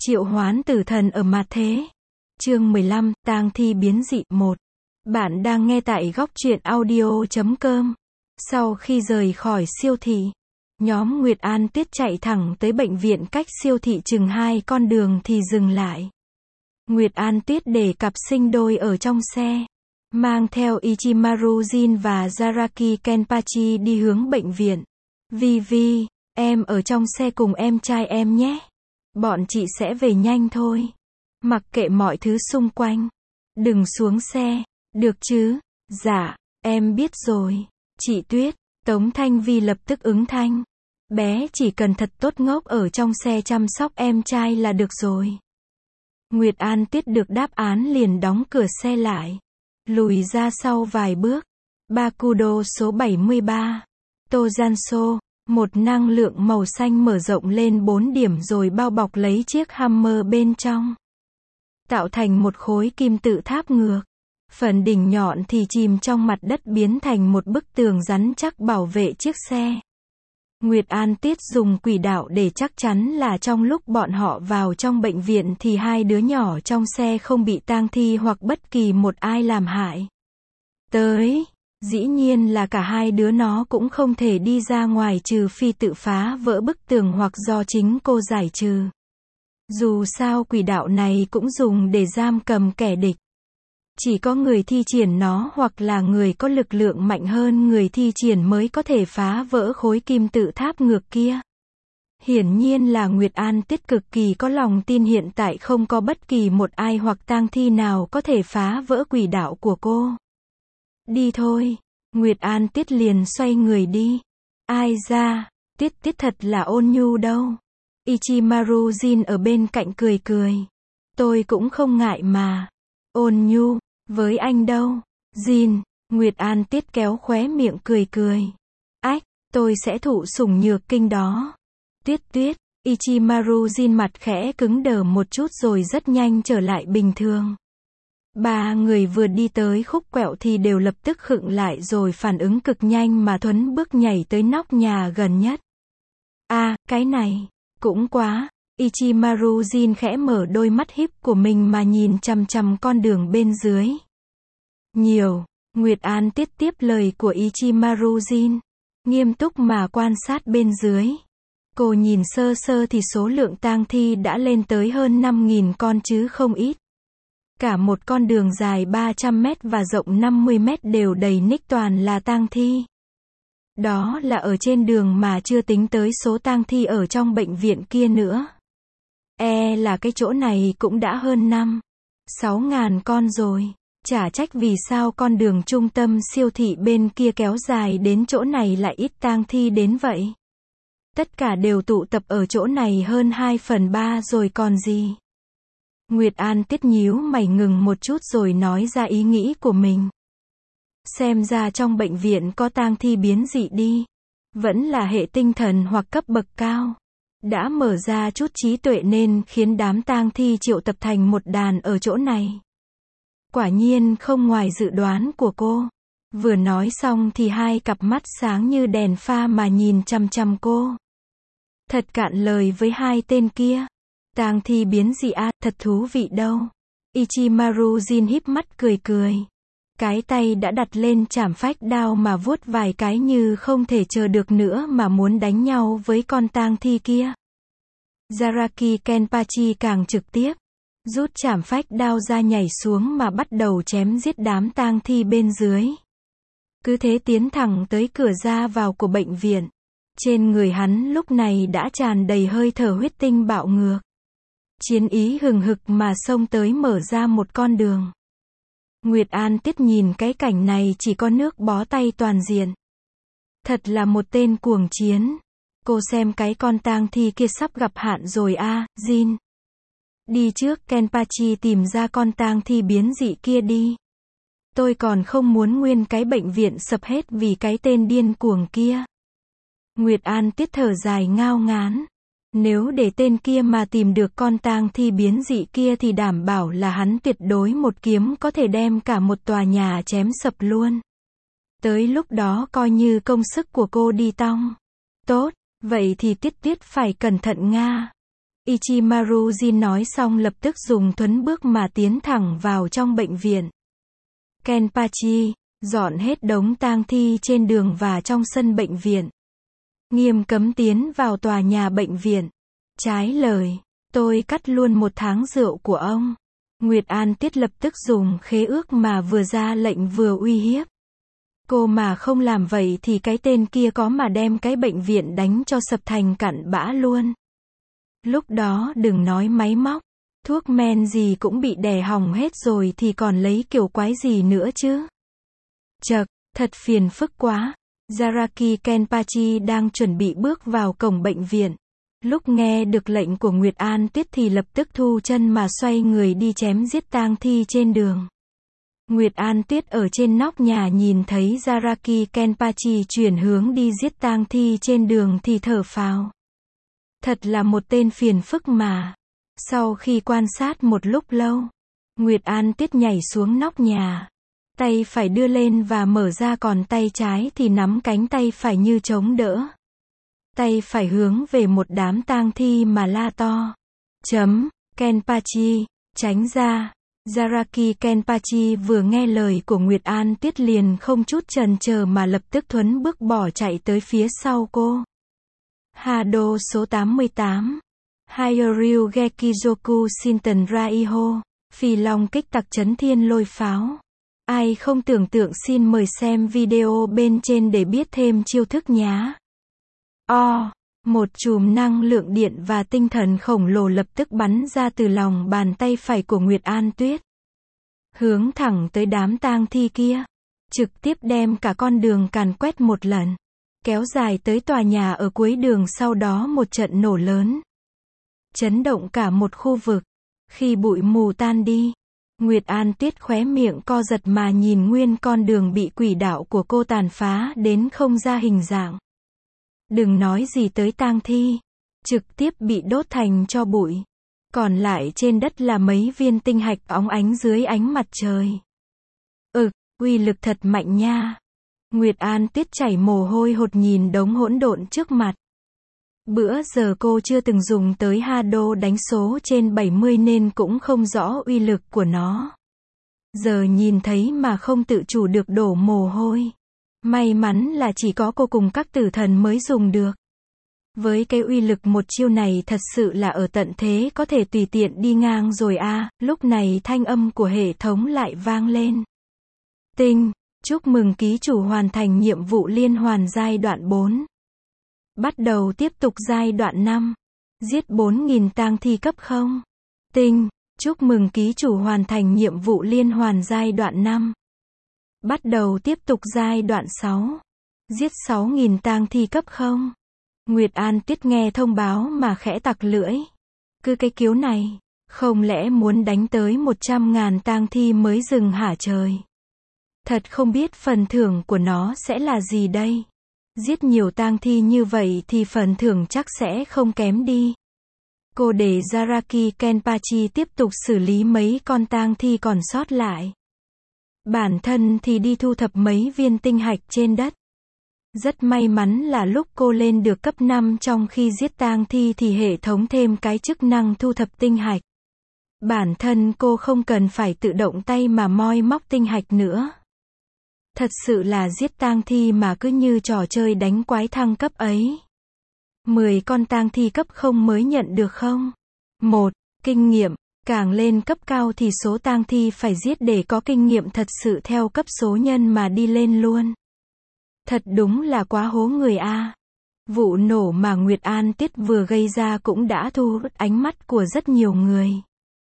Triệu hoán tử thần ở mặt thế. Chương 15, tang thi biến dị 1. Bạn đang nghe tại góc truyện audio.com. Sau khi rời khỏi siêu thị, nhóm Nguyệt An Tuyết chạy thẳng tới bệnh viện cách siêu thị chừng 2 con đường thì dừng lại. Nguyệt An Tuyết để cặp sinh đôi ở trong xe, mang theo Ichimaru Jin và Zaraki Kenpachi đi hướng bệnh viện. Vivi, em ở trong xe cùng em trai em nhé. Bọn chị sẽ về nhanh thôi. Mặc kệ mọi thứ xung quanh. Đừng xuống xe, được chứ? Dạ, em biết rồi. Chị Tuyết, Tống Thanh Vi lập tức ứng thanh. Bé chỉ cần thật tốt ngốc ở trong xe chăm sóc em trai là được rồi. Nguyệt An Tuyết được đáp án liền đóng cửa xe lại. Lùi ra sau vài bước. Bakudo số 73. Tojanso. Một năng lượng màu xanh mở rộng lên 4 điểm rồi bao bọc lấy chiếc Hammer bên trong. Tạo thành một khối kim tự tháp ngược. Phần đỉnh nhọn thì chìm trong mặt đất biến thành một bức tường rắn chắc bảo vệ chiếc xe. Nguyệt An Tuyết dùng quỷ đạo để chắc chắn là trong lúc bọn họ vào trong bệnh viện thì hai đứa nhỏ trong xe không bị tang thi hoặc bất kỳ một ai làm hại. Dĩ nhiên là cả hai đứa nó cũng không thể đi ra ngoài trừ phi tự phá vỡ bức tường hoặc do chính cô giải trừ. Dù sao quỷ đạo này cũng dùng để giam cầm kẻ địch. Chỉ có người thi triển nó hoặc là người có lực lượng mạnh hơn người thi triển mới có thể phá vỡ khối kim tự tháp ngược kia. Hiển nhiên là Nguyệt An Tuyết cực kỳ có lòng tin hiện tại không có bất kỳ một ai hoặc tang thi nào có thể phá vỡ quỷ đạo của cô. Đi thôi. Nguyệt An Tuyết liền xoay người đi. Ai ra, Tuyết thật là ôn nhu đâu. Ichimaru Jin ở bên cạnh cười cười. Tôi cũng không ngại mà. Ôn nhu, với anh đâu. Jin, Nguyệt An Tuyết kéo khóe miệng cười cười. Ách, tôi sẽ thụ sủng nhược kinh đó. Tuyết, Ichimaru Jin mặt khẽ cứng đờ một chút rồi rất nhanh trở lại bình thường. Ba người vừa đi tới khúc quẹo thì đều lập tức khựng lại rồi phản ứng cực nhanh mà thuấn bước nhảy tới nóc nhà gần nhất. Cái này, cũng quá. Ichimaru Jin khẽ mở đôi mắt híp của mình mà nhìn chằm chằm con đường bên dưới. Nguyệt An Tuyết tiếp lời của Ichimaru Jin, nghiêm túc mà quan sát bên dưới. Cô nhìn sơ sơ thì số lượng tang thi đã lên tới hơn 5.000 con chứ không ít. Cả một con đường dài 300 mét và rộng 50 mét đều đầy ních toàn là tang thi. Đó là ở trên đường mà chưa tính tới số tang thi ở trong bệnh viện kia nữa. Là cái chỗ này cũng đã hơn 5-6 ngàn con rồi. Chả trách vì sao con đường trung tâm siêu thị bên kia kéo dài đến chỗ này lại ít tang thi đến vậy. Tất cả đều tụ tập ở chỗ này hơn 2/3 rồi còn gì. Nguyệt An Tuyết nhíu mày ngừng một chút rồi nói ra ý nghĩ của mình. Xem ra trong bệnh viện có tang thi biến dị đi. Vẫn là hệ tinh thần hoặc cấp bậc cao. Đã mở ra chút trí tuệ nên khiến đám tang thi triệu tập thành một đàn ở chỗ này. Quả nhiên không ngoài dự đoán của cô. Vừa nói xong thì hai cặp mắt sáng như đèn pha mà nhìn chằm chằm cô. Thật cạn lời với hai tên kia. Tang thi biến dị thật thú vị đâu. Ichimaru Jin híp mắt cười cười. Cái tay đã đặt lên chảm phách đao mà vuốt vài cái như không thể chờ được nữa mà muốn đánh nhau với con tang thi kia. Zaraki Kenpachi càng trực tiếp. Rút chảm phách đao ra nhảy xuống mà bắt đầu chém giết đám tang thi bên dưới. Cứ thế tiến thẳng tới cửa ra vào của bệnh viện. Trên người hắn lúc này đã tràn đầy hơi thở huyết tinh bạo ngược. Chiến ý hừng hực mà xông tới mở ra một con đường. Nguyệt An Tuyết nhìn cái cảnh này chỉ có nước bó tay toàn diện. Thật là một tên cuồng chiến. Cô xem cái con tang thi kia sắp gặp hạn rồi Jin. Đi trước Kenpachi tìm ra con tang thi biến dị kia đi. Tôi còn không muốn nguyên cái bệnh viện sập hết vì cái tên điên cuồng kia. Nguyệt An Tuyết thở dài ngao ngán. Nếu để tên kia mà tìm được con tang thi biến dị kia thì đảm bảo là hắn tuyệt đối một kiếm có thể đem cả một tòa nhà chém sập luôn. Tới lúc đó coi như công sức của cô đi tong. Tốt, vậy thì Tuyết phải cẩn thận nga. Ichimaru Jin nói xong lập tức dùng thuấn bước mà tiến thẳng vào trong bệnh viện. Kenpachi, dọn hết đống tang thi trên đường và trong sân bệnh viện. Nghiêm cấm tiến vào tòa nhà bệnh viện. Trái lời, tôi cắt luôn 1 tháng rượu của ông. Nguyệt An Tuyết lập tức dùng khế ước mà vừa ra lệnh vừa uy hiếp. Cô mà không làm vậy thì cái tên kia có mà đem cái bệnh viện đánh cho sập thành cặn bã luôn. Lúc đó đừng nói máy móc, thuốc men gì cũng bị đè hỏng hết rồi thì còn lấy kiểu quái gì nữa chứ. Chậc, thật phiền phức quá. Zaraki Kenpachi đang chuẩn bị bước vào cổng bệnh viện. Lúc nghe được lệnh của Nguyệt An Tuyết thì lập tức thu chân mà xoay người đi chém giết tang thi trên đường. Nguyệt An Tuyết ở trên nóc nhà nhìn thấy Zaraki Kenpachi chuyển hướng đi giết tang thi trên đường thì thở phào. Thật là một tên phiền phức mà. Sau khi quan sát một lúc lâu, Nguyệt An Tuyết nhảy xuống nóc nhà. Tay phải đưa lên và mở ra còn tay trái thì nắm cánh tay phải như chống đỡ. Tay phải hướng về một đám tang thi mà la to. Kenpachi, tránh ra. Zaraki Kenpachi vừa nghe lời của Nguyệt An Tuyết liền không chút chần chờ mà lập tức thuấn bước bỏ chạy tới phía sau cô. Hado số 88. Hyoryu Gekijoku Shinten Raiho. Phi long kích tặc chấn thiên lôi pháo. Ai không tưởng tượng xin mời xem video bên trên để biết thêm chiêu thức nhá. Một chùm năng lượng điện và tinh thần khổng lồ lập tức bắn ra từ lòng bàn tay phải của Nguyệt An Tuyết. Hướng thẳng tới đám tang thi kia. Trực tiếp đem cả con đường càn quét một lần. Kéo dài tới tòa nhà ở cuối đường, sau đó một trận nổ lớn. Chấn động cả một khu vực. Khi bụi mù tan đi, Nguyệt An Tuyết khóe miệng co giật mà nhìn nguyên con đường bị quỷ đạo của cô tàn phá đến không ra hình dạng. Đừng nói gì tới tang thi, trực tiếp bị đốt thành tro bụi. Còn lại trên đất là mấy viên tinh hạch óng ánh dưới ánh mặt trời. Uy lực thật mạnh nha. Nguyệt An Tuyết chảy mồ hôi hột nhìn đống hỗn độn trước mặt. Bữa giờ cô chưa từng dùng tới Hado đánh số trên 70 nên cũng không rõ uy lực của nó. Giờ nhìn thấy mà không tự chủ được đổ mồ hôi. May mắn là chỉ có cô cùng các tử thần mới dùng được. Với cái uy lực một chiêu này thật sự là ở tận thế có thể tùy tiện đi ngang rồi à. Lúc này thanh âm của hệ thống lại vang lên. Chúc mừng ký chủ hoàn thành nhiệm vụ liên hoàn giai đoạn 4. Bắt đầu tiếp tục giai đoạn 5. Giết 4.000 tang thi cấp 0. Chúc mừng ký chủ hoàn thành nhiệm vụ liên hoàn giai đoạn 5. Bắt đầu tiếp tục giai đoạn 6. Giết 6.000 tang thi cấp 0. Nguyệt An Tuyết nghe thông báo mà khẽ tặc lưỡi. Cứ cái kiếu này, không lẽ muốn đánh tới 100.000 tang thi mới dừng hả trời? Thật không biết phần thưởng của nó sẽ là gì đây. Giết nhiều tang thi như vậy thì phần thưởng chắc sẽ không kém đi. Cô để Zaraki Kenpachi tiếp tục xử lý mấy con tang thi còn sót lại. Bản thân thì đi thu thập mấy viên tinh hạch trên đất. Rất may mắn là lúc cô lên được cấp 5 trong khi giết tang thi thì hệ thống thêm cái chức năng thu thập tinh hạch. Bản thân cô không cần phải tự động tay mà moi móc tinh hạch nữa. Thật sự là giết tang thi mà cứ như trò chơi đánh quái thăng cấp ấy. 10 con tang thi cấp 0 mới nhận được không? 1. Kinh nghiệm. Càng lên cấp cao thì số tang thi phải giết để có kinh nghiệm thật sự theo cấp số nhân mà đi lên luôn. Thật đúng là quá hố người a. Vụ nổ mà Nguyệt An Tuyết vừa gây ra cũng đã thu hút ánh mắt của rất nhiều người.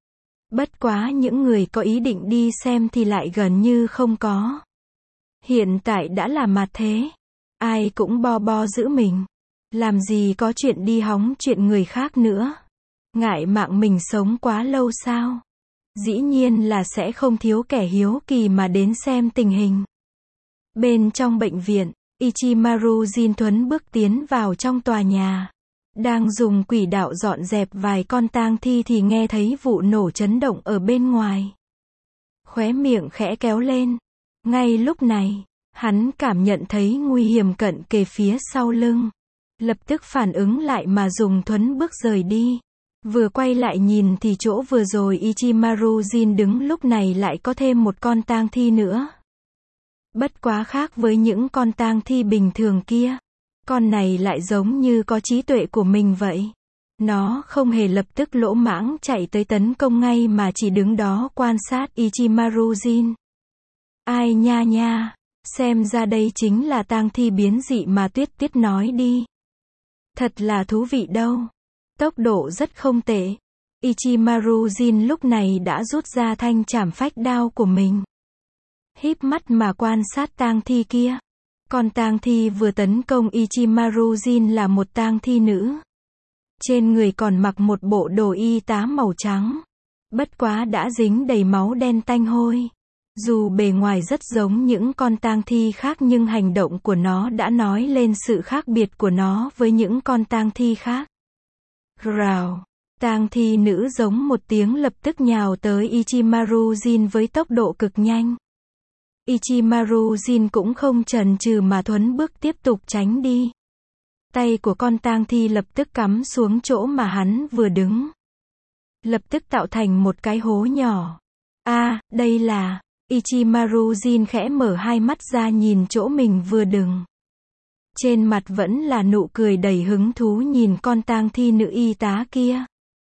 Bất quá những người có ý định đi xem thì lại gần như không có. Hiện tại đã là mặt thế. Ai cũng bo giữ mình. Làm gì có chuyện đi hóng chuyện người khác nữa. Ngại mạng mình sống quá lâu sao? Dĩ nhiên là sẽ không thiếu kẻ hiếu kỳ mà đến xem tình hình. Bên trong bệnh viện, Ichimaru Jin thuấn bước tiến vào trong tòa nhà. Đang dùng quỷ đạo dọn dẹp vài con tang thi thì nghe thấy vụ nổ chấn động ở bên ngoài. Khóe miệng khẽ kéo lên. Ngay lúc này, hắn cảm nhận thấy nguy hiểm cận kề phía sau lưng. Lập tức phản ứng lại mà dùng thuấn bước rời đi. Vừa quay lại nhìn thì chỗ vừa rồi Ichimaru Jin đứng lúc này lại có thêm một con tang thi nữa. Bất quá khác với những con tang thi bình thường kia. Con này lại giống như có trí tuệ của mình vậy. Nó không hề lập tức lỗ mãng chạy tới tấn công ngay mà chỉ đứng đó quan sát Ichimaru Jin. Ai nha nha, xem ra đây chính là tang thi biến dị mà Tuyết Tuyết nói đi. Thật là thú vị đâu. Tốc độ rất không tệ. Ichimaru Jin lúc này đã rút ra thanh trảm phách đao của mình. Híp mắt mà quan sát tang thi kia. Con tang thi vừa tấn công Ichimaru Jin là một tang thi nữ. Trên người còn mặc một bộ đồ y tá màu trắng. Bất quá đã dính đầy máu đen tanh hôi. Dù bề ngoài rất giống những con tang thi khác nhưng hành động của nó đã nói lên sự khác biệt của nó với những con tang thi khác. Rào. Tang thi nữ giống một tiếng lập tức nhào tới Ichimaru Jin với tốc độ cực nhanh. Ichimaru Jin cũng không chần chừ mà thuấn bước tiếp tục tránh đi. Tay của con tang thi lập tức cắm xuống chỗ mà hắn vừa đứng. Lập tức tạo thành một cái hố nhỏ. Đây là... Ichimaru Jin khẽ mở hai mắt ra nhìn chỗ mình vừa đứng. Trên mặt vẫn là nụ cười đầy hứng thú nhìn con tang thi nữ y tá kia.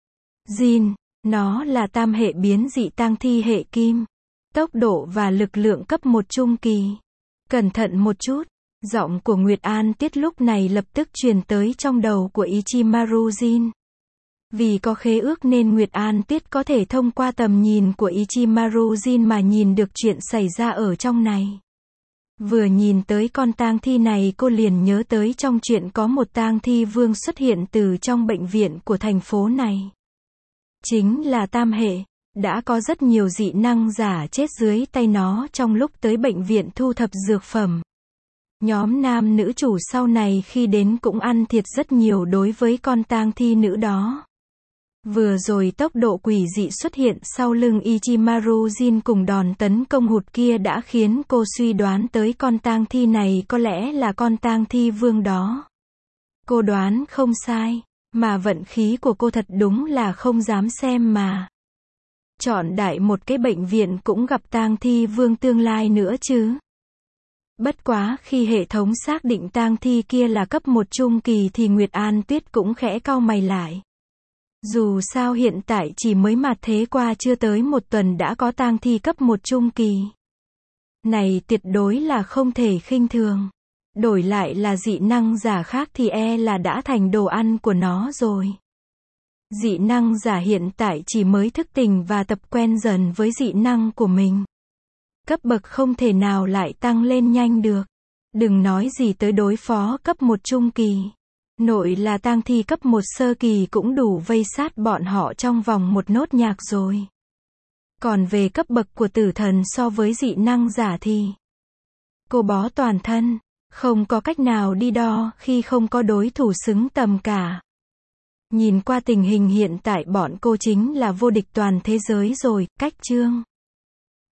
Jin, nó là tam hệ biến dị tang thi hệ kim. Tốc độ và lực lượng cấp 1 trung kỳ. Cẩn thận một chút. Giọng của Nguyệt An Tiết lúc này lập tức truyền tới trong đầu của Ichimaru Jin. Vì có khế ước nên Nguyệt An Tiết có thể thông qua tầm nhìn của Ichimaru Jin mà nhìn được chuyện xảy ra ở trong này. Vừa nhìn tới con tang thi này cô liền nhớ tới trong chuyện có một tang thi vương xuất hiện từ trong bệnh viện của thành phố này. Chính là tam hệ. Đã có rất nhiều dị năng giả chết dưới tay nó trong lúc tới bệnh viện thu thập dược phẩm. Nhóm nam nữ chủ sau này khi đến cũng ăn thiệt rất nhiều đối với con tang thi nữ đó. Vừa rồi tốc độ quỷ dị xuất hiện sau lưng Ichimaru Jin cùng đòn tấn công hụt kia đã khiến cô suy đoán tới con tang thi này có lẽ là con tang thi vương đó. Cô đoán không sai, mà vận khí của cô thật đúng là không dám xem mà. Chọn đại một cái bệnh viện cũng gặp tang thi vương tương lai nữa chứ. Bất quá khi hệ thống xác định tang thi kia là cấp 1 trung kỳ thì Nguyệt An Tuyết cũng khẽ cau mày lại. Dù sao hiện tại chỉ mới mạt thế qua chưa tới một tuần đã có tang thi cấp 1 trung kỳ. Này tuyệt đối là không thể khinh thường. Đổi lại là dị năng giả khác thì là đã thành đồ ăn của nó rồi. Dị năng giả hiện tại chỉ mới thức tỉnh và tập quen dần với dị năng của mình. Cấp bậc không thể nào lại tăng lên nhanh được. Đừng nói gì tới đối phó cấp 1 trung kỳ. Nội là tang thi cấp 1 sơ kỳ cũng đủ vây sát bọn họ trong vòng một nốt nhạc rồi. Còn về cấp bậc của tử thần so với dị năng giả thì cô bó toàn thân, không có cách nào đi đo khi không có đối thủ xứng tầm cả. Nhìn qua tình hình hiện tại bọn cô chính là vô địch toàn thế giới rồi, cách chương.